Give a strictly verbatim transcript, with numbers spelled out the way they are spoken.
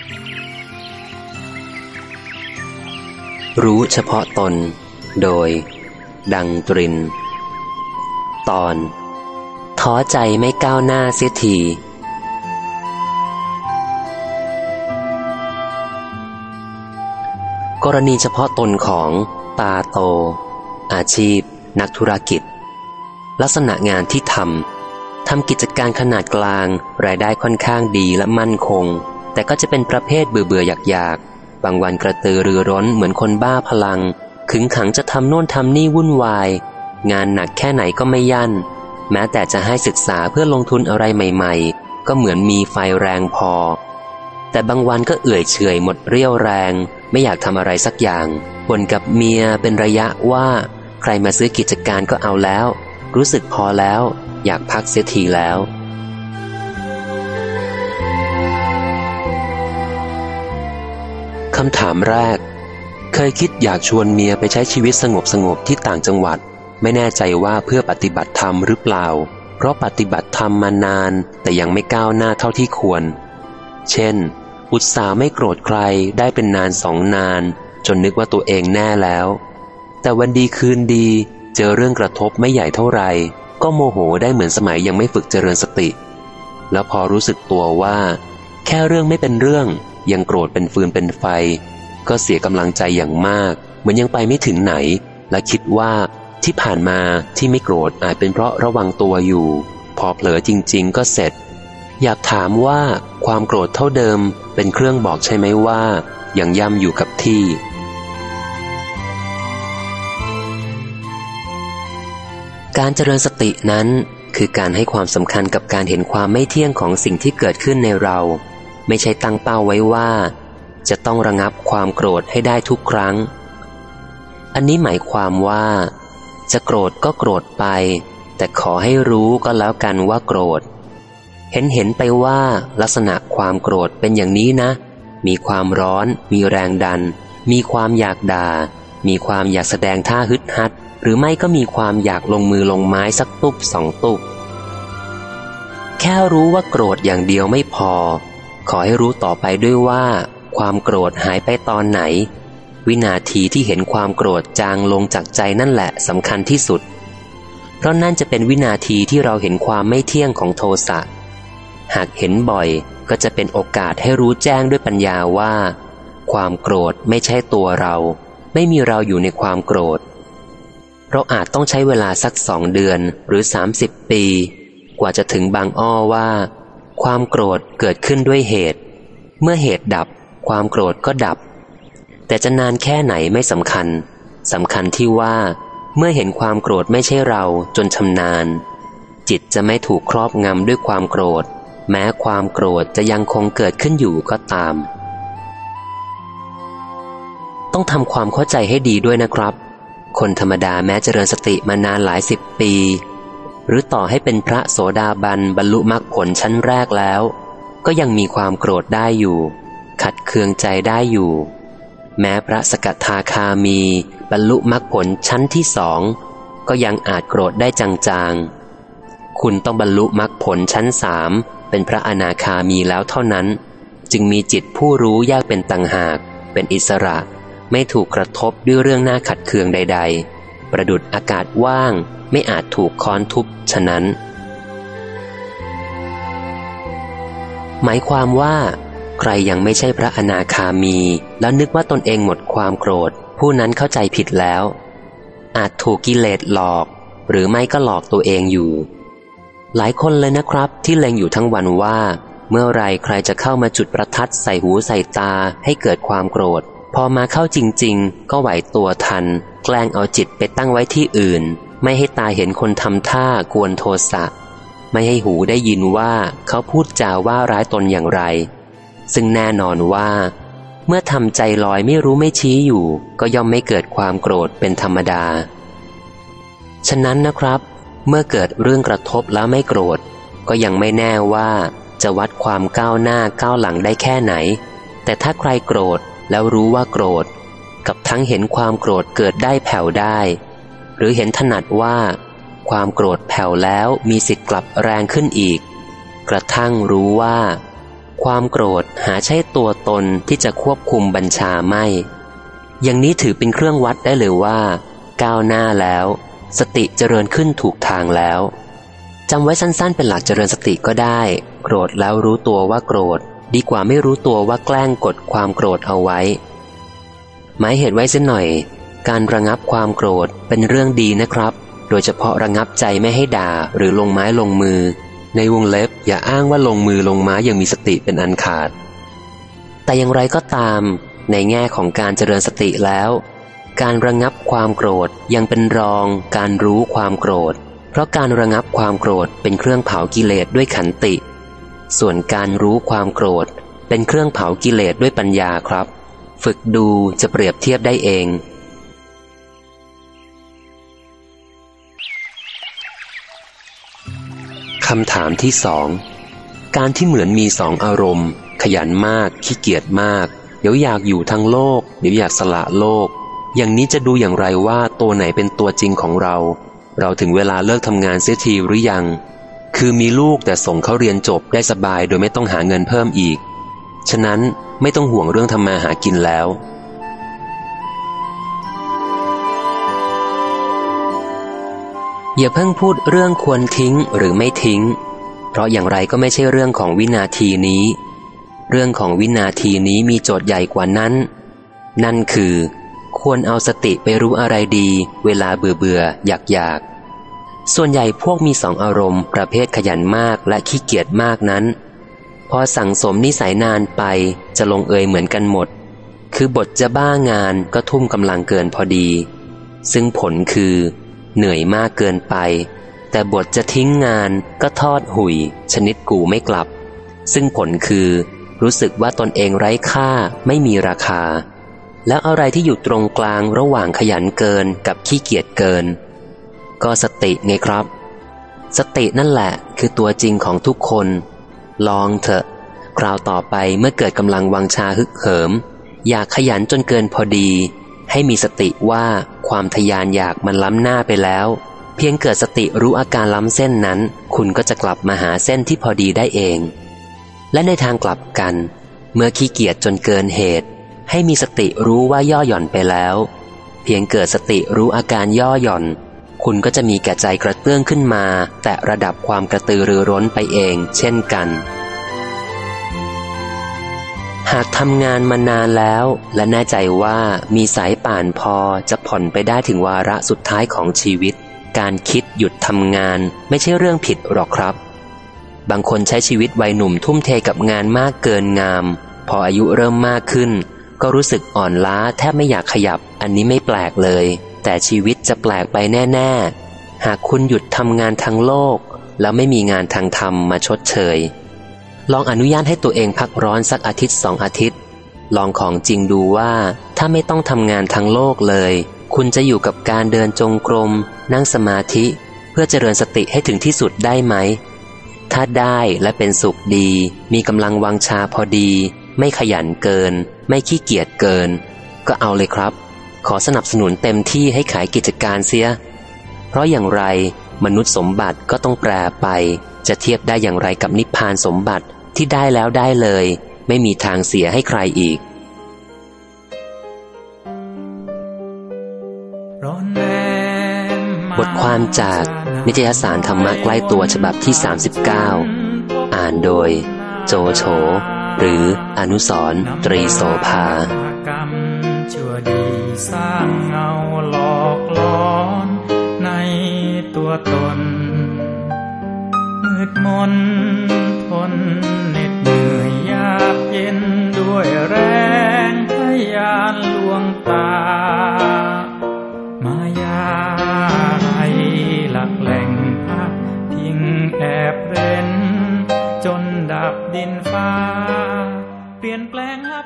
รู้เฉพาะตนโดยดังตรินตอนท้อใจไม่ก้าวหน้าเสียทีกรณีเฉพาะตนของตาโตอาชีพนักธุรกิจลักษณะงานที่ทำทำกิจการขนาดกลางรายได้ค่อนข้างดีและมั่นคงแต่ก็จะเป็นประเภทเบื่อเบื่ออยากๆบางวันกระตือรือร้นเหมือนคนบ้าพลังขึงขังจะทำโน่นทำนี่วุ่นวายงานหนักแค่ไหนก็ไม่ยั่นแม้แต่จะให้ศึกษาเพื่อลงทุนอะไรใหม่ๆก็เหมือนมีไฟแรงพอแต่บางวันก็เอื่อยเฉยหมดเรี่ยวแรงไม่อยากทำอะไรสักอย่างบ่นกับเมียเป็นระยะว่าใครมาซื้อกิจการก็เอาแล้วรู้สึกพอแล้วอยากพักเสียทีแล้วคำถามแรกเคยคิดอยากชวนเมียไปใช้ชีวิตสงบสงบที่ต่างจังหวัดไม่แน่ใจว่าเพื่อปฏิบัติธรรมหรือเปล่าเพราะปฏิบัติธรรมมานานแต่ยังไม่ก้าวหน้าเท่าที่ควรเช่นอุตส่าห์ไม่โกรธใครได้เป็นนานสองนานจนนึกว่าตัวเองแน่แล้วแต่วันดีคืนดีเจอเรื่องกระทบไม่ใหญ่เท่าไหร่ก็โมโหได้เหมือนสมัยยังไม่ฝึกเจริญสติแล้วพอรู้สึกตัวว่าแค่เรื่องไม่เป็นเรื่องยังโกรธเป็นฟืนเป็นไฟก็เสียกำลังใจอย่างมากเหมือนยังไปไม่ถึงไหนและคิดว่าที่ผ่านมาที่ไม่โกรธอาจเป็นเพราะระวังตัวอยู่พอเผลอจริงๆก็เสร็จอยากถามว่าความโกรธเท่าเดิมเป็นเครื่องบอกใช่ไหมว่ายังย่ำอยู่กับที่การเจริญสตินั้นคือการให้ความสำคัญกับการเห็นความไม่เที่ยงของสิ่งที่เกิดขึ้นในเราไม่ใช่ตั้งเป้าไว้ว่าจะต้องระงับความโกรธให้ได้ทุกครั้งอันนี้หมายความว่าจะโกรธก็โกรธไปแต่ขอให้รู้ก็แล้วกันว่าโกรธเห็นเห็นไปว่าลักษณะความโกรธเป็นอย่างนี้นะมีความร้อนมีแรงดันมีความอยากด่ามีความอยากแสดงท่าฮึดฮัดหรือไม่ก็มีความอยากลงมือลงไม้สักตุบสองตุบแค่รู้ว่าโกรธอย่างเดียวไม่พอขอให้รู้ต่อไปด้วยว่าความโกรธหายไปตอนไหนวินาทีที่เห็นความโกรธจางลงจากใจนั่นแหละสำคัญที่สุดเพราะนั่นจะเป็นวินาทีที่เราเห็นความไม่เที่ยงของโทสะหากเห็นบ่อยก็จะเป็นโอกาสให้รู้แจ้งด้วยปัญญาว่าความโกรธไม่ใช่ตัวเราไม่มีเราอยู่ในความโกรธเราอาจต้องใช้เวลาสักสองเดือนหรือสามสิบปีกว่าจะถึงบางอ้อว่าความโกรธเกิดขึ้นด้วยเหตุเมื่อเหตุดับความโกรธก็ดับแต่จะนานแค่ไหนไม่สำคัญสำคัญที่ว่าเมื่อเห็นความโกรธไม่ใช่เราจนชำนาญจิตจะไม่ถูกครอบงำด้วยความโกรธแม้ความโกรธจะยังคงเกิดขึ้นอยู่ก็ตามต้องทำความเข้าใจให้ดีด้วยนะครับคนธรรมดาแม้เจริญสติมานานหลายสิบปีหรือต่อให้เป็นพระโสดาบันบรรลุมรรคผลชั้นแรกแล้วก็ยังมีความโกรธได้อยู่ขัดเคืองใจได้อยู่แม้พระสกทาคามีบรรลุมรรคผลชั้นที่สองก็ยังอาจโกรธได้จางๆคุณต้องบรรลุมรรคผลชั้นสามเป็นพระอนาคามีแล้วเท่านั้นจึงมีจิตผู้รู้แยกเป็นต่างหากเป็นอิสระไม่ถูกกระทบด้วยเรื่องน่าขัดเคืองใดๆประดุจอากาศว่างไม่อาจถูกค้อนทุบฉะนั้นหมายความว่าใครยังไม่ใช่พระอนาคามีแล้วนึกว่าตนเองหมดความโกรธผู้นั้นเข้าใจผิดแล้วอาจถูกกิเลสหลอกหรือไม่ก็หลอกตัวเองอยู่หลายคนเลยนะครับที่เล็งอยู่ทั้งวันว่าเมื่อไรใครจะเข้ามาจุดประทัดใส่หูใส่ตาให้เกิดความโกรธพอมาเข้าจริงๆก็ไหวตัวทันแกล้งเอาจิตไปตั้งไว้ที่อื่นไม่ให้ตาเห็นคนทำท่ากวนโทสะไม่ให้หูได้ยินว่าเขาพูดจาว่าร้ายตนอย่างไรซึ่งแน่นอนว่าเมื่อทำใจลอยไม่รู้ไม่ชี้อยู่ก็ย่อมไม่เกิดความโกรธเป็นธรรมดาฉะนั้นนะครับเมื่อเกิดเรื่องกระทบแล้วไม่โกรธก็ยังไม่แน่ว่าจะวัดความก้าวหน้าก้าวหลังได้แค่ไหนแต่ถ้าใครโกรธแล้วรู้ว่าโกรธกับทั้งเห็นความโกรธเกิดได้แผ่วได้หรือเห็นถนัดว่าความโกรธแผ่วแล้วมีสิทธิ์กลับแรงขึ้นอีกกระทั่งรู้ว่าความโกรธหาใช่ตัวตนที่จะควบคุมบัญชาไม่อย่างนี้ถือเป็นเครื่องวัดได้เลยว่าก้าวหน้าแล้วสติเจริญขึ้นถูกทางแล้วจำไว้สั้นๆเป็นหลักเจริญสติก็ได้โกรธแล้วรู้ตัวว่าโกรธดีกว่าไม่รู้ตัวว่าแกล้งกดความโกรธเอาไว้หมายเหตุไว้เสียหน่อยการระงับความโกรธเป็นเรื่องดีนะครับโดยเฉพาะระงับใจไม่ให้ด่าหรือลงไม้ลงมือในวงเล็บอย่าอ้างว่าลงมือลงไม้อย่างมีสติเป็นอันขาดแต่อย่างไรก็ตามในแง่ของการเจริญสติแล้วการระงับความโกรธยังเป็นรองการรู้ความโกรธเพราะการระงับความโกรธเป็นเครื่องเผากิเลสด้วยขันติส่วนการรู้ความโกรธเป็นเครื่องเผากิเลสด้วยปัญญาครับฝึกดูจะเปรียบเทียบได้เองคำถามที่สองการที่เหมือนมีสองอารมณ์ขยันมากขี้เกียจมากเดี๋ยวอยากอยู่ทั้งโลกเดี๋ยวอยากสละโลกอย่างนี้จะดูอย่างไรว่าตัวไหนเป็นตัวจริงของเราเราถึงเวลาเลิกทำงานเสียทีหรือยังคือมีลูกแต่ส่งเขาเรียนจบได้สบายโดยไม่ต้องหาเงินเพิ่มอีกฉะนั้นไม่ต้องห่วงเรื่องทำมาหากินแล้วอย่าเพิ่งพูดเรื่องควรทิ้งหรือไม่ทิ้งเพราะอย่างไรก็ไม่ใช่เรื่องของวินาทีนี้เรื่องของวินาทีนี้มีโจทย์ใหญ่กว่านั้นนั่นคือควรเอาสติไปรู้อะไรดีเวลาเบื่อเบื่ออยากอยากส่วนใหญ่พวกมีสองอารมณ์ประเภทขยันมากและขี้เกียจมากนั้นพอสั่งสมนิสัยนานไปจะลงเอยเหมือนกันหมดคือบทจะบ้างานก็ทุ่มกำลังเกินพอดีซึ่งผลคือเหนื่อยมากเกินไปแต่บทจะทิ้งงานก็ทอดหุยชนิดกูไม่กลับซึ่งผลคือรู้สึกว่าตนเองไร้ค่าไม่มีราคาแล้วอะไรที่อยู่ตรงกลางระหว่างขยันเกินกับขี้เกียจเกินก็สติไงครับสตินั่นแหละคือตัวจริงของทุกคนลองเถอะคราวต่อไปเมื่อเกิดกำลังวังชาฮึกเหิมอยากขยันจนเกินพอดีให้มีสติว่าความทะยานอยากมันล้ำหน้าไปแล้วเพียงเกิดสติรู้อาการล้ำเส้นนั้นคุณก็จะกลับมาหาเส้นที่พอดีได้เองและในทางกลับกันเมื่อขี้เกียจจนเกินเหตุให้มีสติรู้ว่าย่อหย่อนไปแล้วเพียงเกิดสติรู้อาการย่อหย่อนคุณก็จะมีแก่ใจกระเตื้องขึ้นมาแต่ระดับความกระตือรือร้นไปเองเช่นกันหากทำงานมานานแล้วและแน่ใจว่ามีสายป่านพอจะผ่อนไปได้ถึงวาระสุดท้ายของชีวิตการคิดหยุดทำงานไม่ใช่เรื่องผิดหรอกครับบางคนใช้ชีวิตวัยหนุ่มทุ่มเทกับงานมากเกินงามพออายุเริ่มมากขึ้นก็รู้สึกอ่อนล้าแทบไม่อยากขยับอันนี้ไม่แปลกเลยแต่ชีวิตจะแปลกไปแน่ๆหากคุณหยุดทำงานทางโลกแล้วไม่มีงานทางธรรมมาชดเชยลองอนุญาตให้ตัวเองพักร้อนสักอาทิตย์สองอาทิตย์ลองของจริงดูว่าถ้าไม่ต้องทำงานทางโลกเลยคุณจะอยู่กับการเดินจงกรมนั่งสมาธิเพื่อเจริญสติให้ถึงที่สุดได้ไหมถ้าได้และเป็นสุขดีมีกำลังวังชาพอดีไม่ขยันเกินไม่ขี้เกียจเกินก็เอาเลยครับขอสนับสนุนเต็มที่ให้ขายกิจการเสียเพราะอย่างไรมนุษย์สมบัติก็ต้องแปรไปจะเทียบได้อย่างไรกับนิพพานสมบัติที่ได้แล้วได้เลยไม่มีทางเสียให้ใครอีกบทความจากนิตยสารธรรมะใกล้ตัวฉบับที่สามสิบเก้าอ่านโดยโจโฉหรืออนุสรณ์ตรีโสภาชั่วดีสร้างเงาหลอกหลอนในตัวตนมืดมนทนเหน็ดเหนื่อยยากเย็นด้วยแรงทะยานลวงตามายาให้หลักแหล่งพักพิงแอบเร้นจนดับดินฟ้าเปลี่ยนแปลงลับ